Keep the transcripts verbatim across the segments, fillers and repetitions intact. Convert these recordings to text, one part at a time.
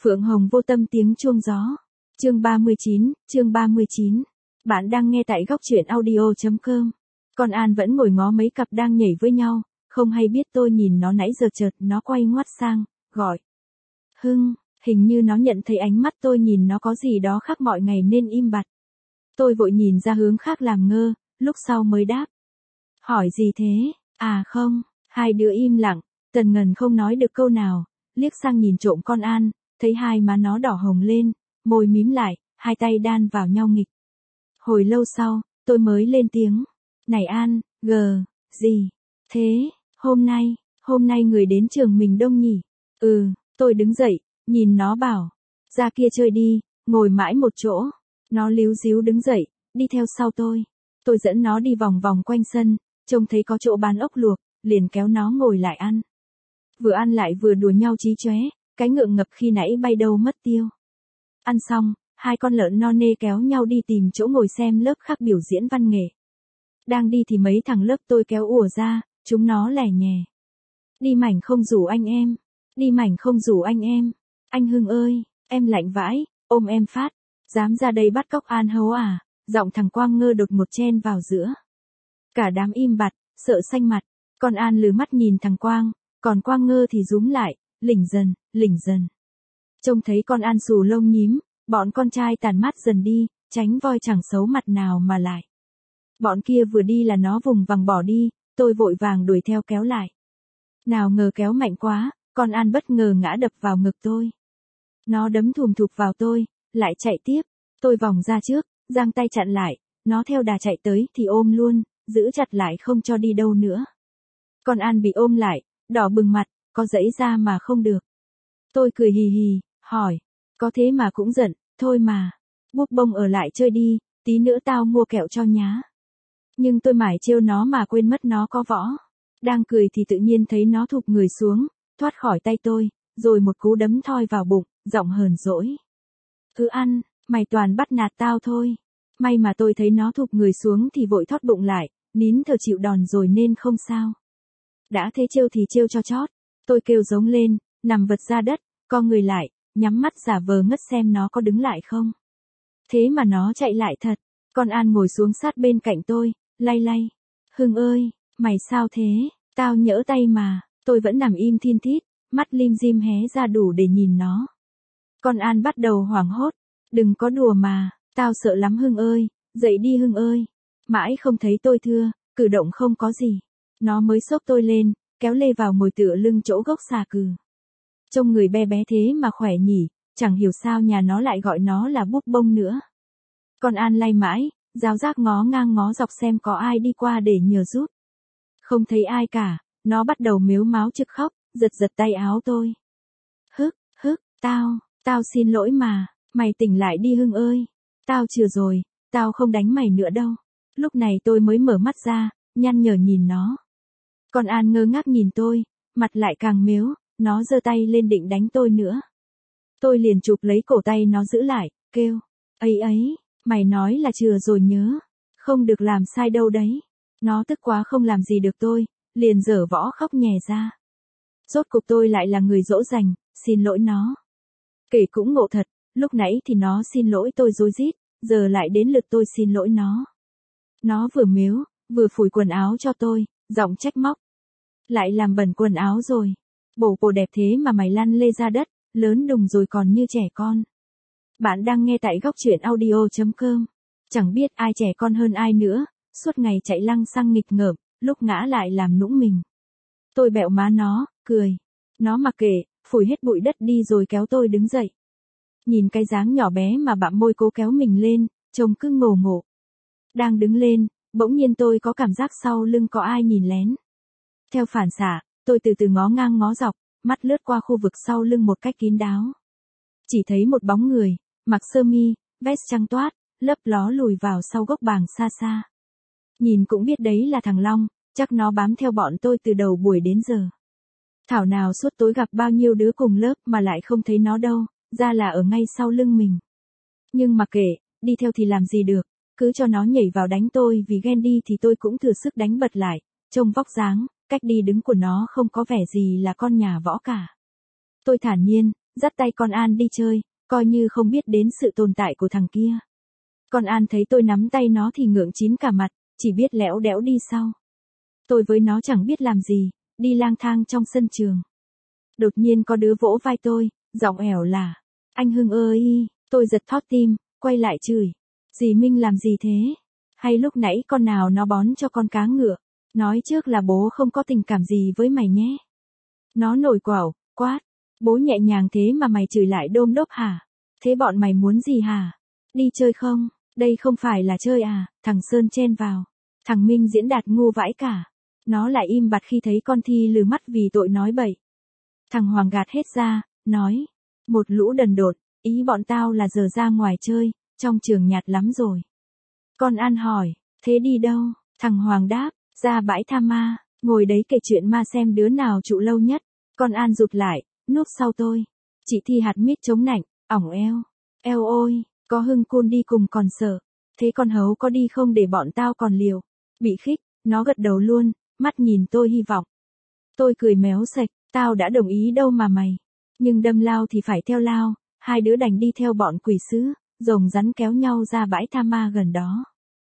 Phượng Hồng Vô Tâm tiếng chuông gió. Chương ba mươi chín, chương ba mươi chín. Bạn đang nghe tại góc truyện audio chấm com. Con An vẫn ngồi ngó mấy cặp đang nhảy với nhau, không hay biết tôi nhìn nó nãy giờ chợt nó quay ngoắt sang, gọi. Hưng, hình như nó nhận thấy ánh mắt tôi nhìn nó có gì đó khác mọi ngày nên im bặt. Tôi vội nhìn ra hướng khác làm ngơ, lúc sau mới đáp. Hỏi gì thế? À không, hai đứa im lặng, Tần Ngần không nói được câu nào, liếc sang nhìn trộm con An, thấy hai má nó đỏ hồng lên, môi mím lại, hai tay đan vào nhau nghịch. Hồi lâu sau, tôi mới lên tiếng. Này An, gờ, gì? Thế, hôm nay, hôm nay người đến trường mình đông nhỉ? Ừ, tôi đứng dậy, nhìn nó bảo. Ra kia chơi đi, ngồi mãi một chỗ. Nó líu díu đứng dậy, đi theo sau tôi. Tôi dẫn nó đi vòng vòng quanh sân, trông thấy có chỗ bán ốc luộc, liền kéo nó ngồi lại ăn. Vừa ăn lại vừa đùa nhau chí chóe, cái ngượng ngập khi nãy bay đâu mất tiêu. Ăn xong, hai con lợn no nê kéo nhau đi tìm chỗ ngồi xem lớp khác biểu diễn văn nghệ. Đang đi thì mấy thằng lớp tôi kéo ùa ra, chúng nó lẻ nhè. Đi mảnh không rủ anh em, đi mảnh không rủ anh em. Anh Hưng ơi, em lạnh vãi, ôm em phát. Dám ra đây bắt cóc An hấu à? Giọng thằng Quang Ngơ đột một chen vào giữa. Cả đám im bặt, sợ xanh mặt. Con An lừ mắt nhìn thằng Quang, còn Quang Ngơ thì rúm lại, lỉnh dần, lỉnh dần. Trông thấy con An xù lông nhím, bọn con trai tàn mát dần đi, tránh voi chẳng xấu mặt nào mà lại. Bọn kia vừa đi là nó vùng vằng bỏ đi, tôi vội vàng đuổi theo kéo lại. Nào ngờ kéo mạnh quá, con An bất ngờ ngã đập vào ngực tôi. Nó đấm thùm thụp vào tôi, lại chạy tiếp. Tôi vòng ra trước, giang tay chặn lại, nó theo đà chạy tới thì ôm luôn, giữ chặt lại không cho đi đâu nữa. Con An bị ôm lại, đỏ bừng mặt, có giãy ra mà không được. Tôi cười hì hì, hỏi, có thế mà cũng giận, thôi mà. Búp bông ở lại chơi đi, tí nữa tao mua kẹo cho nhá. Nhưng tôi mải trêu nó mà quên mất nó có võ. Đang cười thì tự nhiên thấy nó thụp người xuống, thoát khỏi tay tôi, rồi một cú đấm thoi vào bụng, giọng hờn dỗi. Cứ ăn, mày toàn bắt nạt tao thôi. May mà tôi thấy nó thụp người xuống thì vội thoát bụng lại, nín thở chịu đòn rồi nên không sao. Đã thế trêu thì trêu cho chót. Tôi kêu giống lên, nằm vật ra đất, co người lại, nhắm mắt giả vờ ngất xem nó có đứng lại không. Thế mà nó chạy lại thật. Con An ngồi xuống sát bên cạnh tôi, lay lay. Hưng ơi, mày sao thế? Tao nhỡ tay mà. Tôi vẫn nằm im thin thít, mắt lim dim hé ra đủ để nhìn nó. Con An bắt đầu hoảng hốt. Đừng có đùa mà, tao sợ lắm Hưng ơi, dậy đi Hưng ơi. Mãi không thấy tôi thưa, cử động không có gì. Nó mới xốc tôi lên, kéo lê vào ngồi tựa lưng chỗ gốc xà cừ. Trông người bé bé thế mà khỏe nhỉ, chẳng hiểu sao nhà nó lại gọi nó là búp bông nữa. Con An lay mãi, ráo rác ngó ngang ngó dọc xem có ai đi qua để nhờ giúp. Không thấy ai cả, nó bắt đầu mếu máo trực khóc, giật giật tay áo tôi. Hức, hức, tao, tao xin lỗi mà, mày tỉnh lại đi Hưng ơi. Tao chừa rồi, tao không đánh mày nữa đâu. Lúc này tôi mới mở mắt ra, nhăn nhở nhìn nó. Con An ngơ ngác nhìn tôi, mặt lại càng mếu, nó giơ tay lên định đánh tôi nữa. Tôi liền chụp lấy cổ tay nó giữ lại, kêu, ấy ấy, mày nói là chừa rồi nhớ, không được làm sai đâu đấy. Nó tức quá không làm gì được tôi, liền giở võ khóc nhè ra. Rốt cục tôi lại là người dỗ dành, xin lỗi nó. Kể cũng ngộ thật, lúc nãy thì nó xin lỗi tôi rối rít, giờ lại đến lượt tôi xin lỗi nó. Nó vừa mếu, vừa phủi quần áo cho tôi, giọng trách móc. Lại làm bẩn quần áo rồi. Bổ bổ đẹp thế mà mày lăn lê ra đất, lớn đùng rồi còn như trẻ con. Bạn đang nghe tại góc truyện audio chấm com. Chẳng biết ai trẻ con hơn ai nữa, suốt ngày chạy lăng xăng nghịch ngợm, lúc ngã lại làm nũng mình. Tôi bẹo má nó, cười. Nó mặc kệ, phủi hết bụi đất đi rồi kéo tôi đứng dậy. Nhìn cái dáng nhỏ bé mà bặm môi cố kéo mình lên, trông cứ ngổ ngộ. Đang đứng lên, bỗng nhiên tôi có cảm giác sau lưng có ai nhìn lén. Theo phản xạ, tôi từ từ ngó ngang ngó dọc, mắt lướt qua khu vực sau lưng một cách kín đáo. Chỉ thấy một bóng người, mặc sơ mi, vest trắng toát, lấp ló lùi vào sau gốc bàng xa xa. Nhìn cũng biết đấy là thằng Long, chắc nó bám theo bọn tôi từ đầu buổi đến giờ. Thảo nào suốt tối gặp bao nhiêu đứa cùng lớp mà lại không thấy nó đâu, ra là ở ngay sau lưng mình. Nhưng mà kệ, đi theo thì làm gì được, cứ cho nó nhảy vào đánh tôi vì ghen đi thì tôi cũng thừa sức đánh bật lại, trông vóc dáng, cách đi đứng của nó không có vẻ gì là con nhà võ cả. Tôi thản nhiên, dắt tay con An đi chơi, coi như không biết đến sự tồn tại của thằng kia. Con An thấy tôi nắm tay nó thì ngượng chín cả mặt, chỉ biết lẽo đẽo đi sau. Tôi với nó chẳng biết làm gì, đi lang thang trong sân trường. Đột nhiên có đứa vỗ vai tôi, giọng ẻo là, anh Hưng ơi, tôi giật thót tim, quay lại chửi. Dì Minh làm gì thế? Hay lúc nãy con nào nó bón cho con cá ngựa, nói trước là bố không có tình cảm gì với mày nhé. Nó nổi quẩu, quát, bố nhẹ nhàng thế mà mày chửi lại đôm đốp hả? Thế bọn mày muốn gì hả? Đi chơi không? Đây không phải là chơi à? Thằng Sơn chen vào. Thằng Minh diễn đạt ngu vãi cả. Nó lại im bặt khi thấy con Thi lừ mắt vì tội nói bậy. Thằng Hoàng gạt hết ra, nói, một lũ đần độn, ý bọn tao là giờ ra ngoài chơi, trong trường nhạt lắm rồi. Con An hỏi, thế đi đâu? Thằng Hoàng đáp, ra bãi tha ma, ngồi đấy kể chuyện ma xem đứa nào trụ lâu nhất. Con An rụt lại, núp sau tôi. Chị Thi hạt mít chống nạnh, ỏng eo. Eo ôi, có Hưng Côn đi cùng còn sợ. Thế con Hấu có đi không để bọn tao còn liều? Bị khích, nó gật đầu luôn, mắt nhìn tôi hy vọng. Tôi cười méo sạch, tao đã đồng ý đâu mà mày. Nhưng đâm lao thì phải theo lao, hai đứa đành đi theo bọn quỷ sứ, rồng rắn kéo nhau ra bãi tha ma gần đó.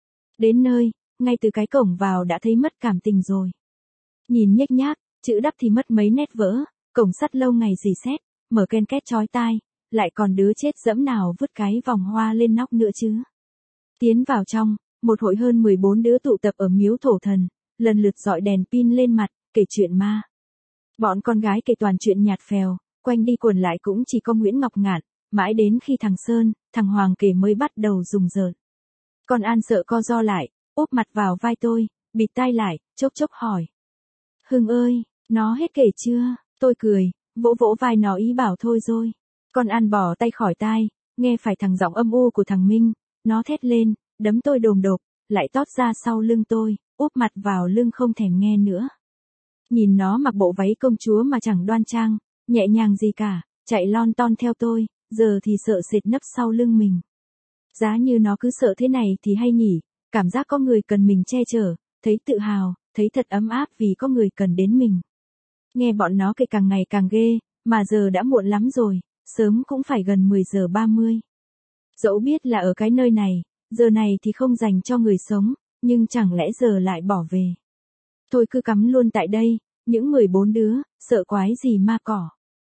Đến nơi, ngay từ cái cổng vào đã thấy mất cảm tình rồi. Nhìn nhếch nhác, chữ đắp thì mất mấy nét vỡ, cổng sắt lâu ngày rỉ sét, mở ken két chói tai, lại còn đứa chết dẫm nào vứt cái vòng hoa lên nóc nữa chứ. Tiến vào trong, một hội hơn mười bốn đứa tụ tập ở miếu thổ thần, lần lượt dọi đèn pin lên mặt, kể chuyện ma. Bọn con gái kể toàn chuyện nhạt phèo, quanh đi quẩn lại cũng chỉ có Nguyễn Ngọc Ngạn, mãi đến khi thằng Sơn, thằng Hoàng kể mới bắt đầu rùng rợn. Con An sợ co ro lại, úp mặt vào vai tôi, bịt tai lại, chốc chốc hỏi. Hưng ơi, nó hết kể chưa? Tôi cười, vỗ vỗ vai nó ý bảo thôi rồi. Con An bỏ tay khỏi tai, nghe phải thằng giọng âm u của thằng Minh, nó thét lên, đấm tôi đồm đột, lại tót ra sau lưng tôi, úp mặt vào lưng không thèm nghe nữa. Nhìn nó mặc bộ váy công chúa mà chẳng đoan trang, nhẹ nhàng gì cả, chạy lon ton theo tôi, giờ thì sợ sệt nấp sau lưng mình. Giá như nó cứ sợ thế này thì hay nhỉ, cảm giác có người cần mình che chở, thấy tự hào, thấy thật ấm áp vì có người cần đến mình. Nghe bọn nó kể càng ngày càng ghê, mà giờ đã muộn lắm rồi, sớm cũng phải gần mười giờ ba mươi. Dẫu biết là ở cái nơi này, giờ này thì không dành cho người sống, nhưng chẳng lẽ giờ lại bỏ về. Tôi cứ cắm luôn tại đây, những mười bốn đứa, sợ quái gì ma cỏ.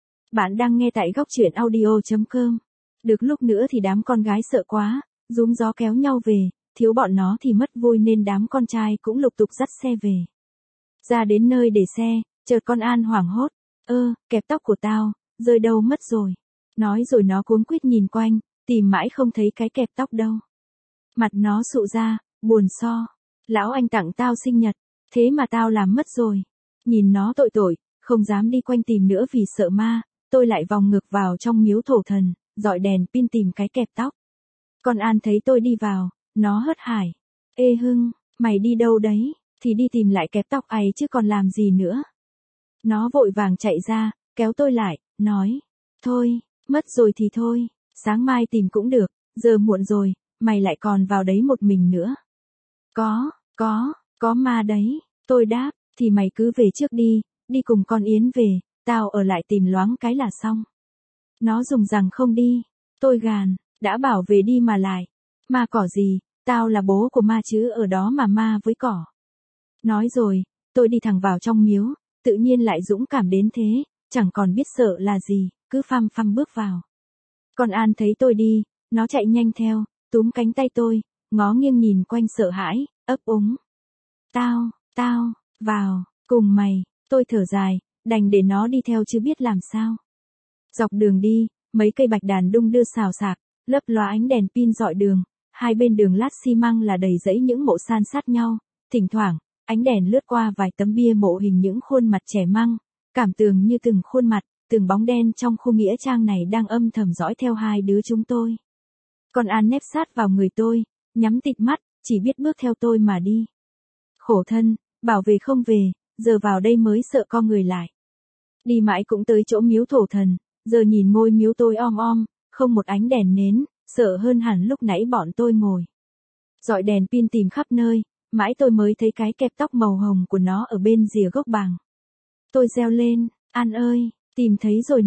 Bạn đang nghe tại góc truyện audio chấm com. Được lúc nữa thì đám con gái sợ quá, rúm gió kéo nhau về, thiếu bọn nó thì mất vui nên đám con trai cũng lục tục dắt xe về. Ra đến nơi để xe, chợt con An hoảng hốt, ơ, kẹp tóc của tao, rơi đâu mất rồi. Nói rồi nó cuống quýt nhìn quanh, tìm mãi không thấy cái kẹp tóc đâu. Mặt nó sụ ra, buồn so. Lão anh tặng tao sinh nhật, thế mà tao làm mất rồi. Nhìn nó tội tội, không dám đi quanh tìm nữa vì sợ ma, tôi lại vòng ngược vào trong miếu thổ thần, dọi đèn pin tìm cái kẹp tóc. Con An thấy tôi đi vào, nó hớt hải. Ê Hưng, mày đi đâu đấy? Thì đi tìm lại kẹp tóc ấy chứ còn làm gì nữa. Nó vội vàng chạy ra, kéo tôi lại, nói. Thôi, mất rồi thì thôi, sáng mai tìm cũng được, giờ muộn rồi, mày lại còn vào đấy một mình nữa. Có, có, có ma đấy, tôi đáp, thì mày cứ về trước đi, đi cùng con Yến về, tao ở lại tìm loáng cái là xong. Nó dùng rằng không đi, tôi gàn, đã bảo về đi mà lại. Ma cỏ gì, tao là bố của ma chứ ở đó mà ma với cỏ. Nói rồi, tôi đi thẳng vào trong miếu, tự nhiên lại dũng cảm đến thế, chẳng còn biết sợ là gì, cứ phăm phăm bước vào. Con An thấy tôi đi, nó chạy nhanh theo, túm cánh tay tôi, ngó nghiêng nhìn quanh sợ hãi, ấp úng. Tao, tao, vào, cùng mày, tôi thở dài, đành để nó đi theo chứ biết làm sao. Dọc đường đi, mấy cây bạch đàn đung đưa xào xạc, lấp lóa ánh đèn pin rọi đường, hai bên đường lát xi măng là đầy rẫy những mộ san sát nhau, thỉnh thoảng, ánh đèn lướt qua vài tấm bia mộ hình những khuôn mặt trẻ măng, cảm tường như từng khuôn mặt, từng bóng đen trong khu nghĩa trang này đang âm thầm dõi theo hai đứa chúng tôi. Con An nép sát vào người tôi, nhắm tịt mắt, chỉ biết bước theo tôi mà đi. Khổ thân, bảo về không về, giờ vào đây mới sợ co người lại. Đi mãi cũng tới chỗ miếu thổ thần, giờ nhìn ngôi miếu tôi om om, không một ánh đèn nến, sợ hơn hẳn lúc nãy bọn tôi ngồi. Dọi đèn pin tìm khắp nơi, mãi tôi mới thấy cái kẹp tóc màu hồng của nó ở bên rìa gốc bàng. Tôi reo lên, An ơi, tìm thấy rồi này,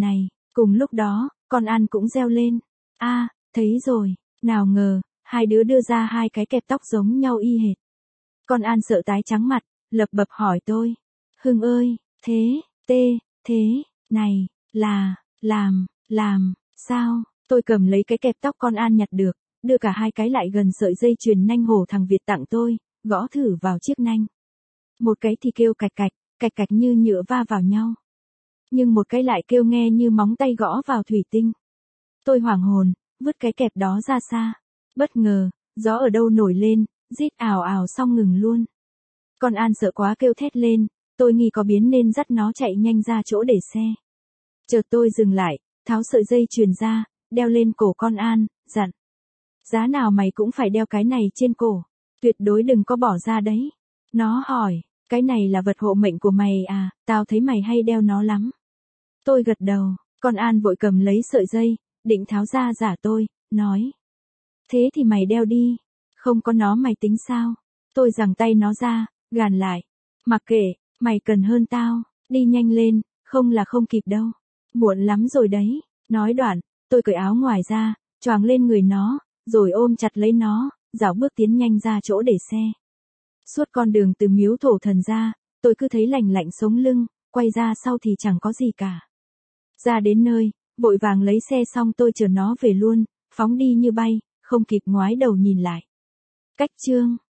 Cùng lúc đó, con An cũng reo lên. A, thấy rồi, nào ngờ, hai đứa đưa ra hai cái kẹp tóc giống nhau y hệt. Con An sợ tái trắng mặt, lập bập hỏi tôi. Hưng ơi, thế, tê, thế, này, là, làm, làm, sao? Tôi cầm lấy cái kẹp tóc con An nhặt được, đưa cả hai cái lại gần sợi dây chuyền nanh hổ thằng Việt tặng tôi, gõ thử vào chiếc nanh. Một cái thì kêu cạch cạch, cạch cạch như nhựa va vào nhau. Nhưng một cái lại kêu nghe như móng tay gõ vào thủy tinh. Tôi hoảng hồn, vứt cái kẹp đó ra xa. Bất ngờ, gió ở đâu nổi lên, rít ào ào xong ngừng luôn. Con An sợ quá kêu thét lên, tôi nghi có biến nên dắt nó chạy nhanh ra chỗ để xe. Chợt tôi dừng lại, tháo sợi dây chuyền ra, đeo lên cổ con An, dặn. Giá nào mày cũng phải đeo cái này trên cổ, tuyệt đối đừng có bỏ ra đấy. Nó hỏi, cái này là vật hộ mệnh của mày à, tao thấy mày hay đeo nó lắm. Tôi gật đầu, con An vội cầm lấy sợi dây, định tháo ra giả tôi, nói. Thế thì mày đeo đi, không có nó mày tính sao? Tôi giằng tay nó ra, gàn lại. Mặc kệ, mày cần hơn tao, đi nhanh lên, không là không kịp đâu. Muộn lắm rồi đấy. Nói đoạn, tôi cởi áo ngoài ra, choàng lên người nó, rồi ôm chặt lấy nó, dạo bước tiến nhanh ra chỗ để xe. Suốt con đường từ miếu thổ thần ra, tôi cứ thấy lạnh lạnh sống lưng, quay ra sau thì chẳng có gì cả. Ra đến nơi, vội vàng lấy xe xong tôi chở nó về luôn, phóng đi như bay, không kịp ngoái đầu nhìn lại. Cách chương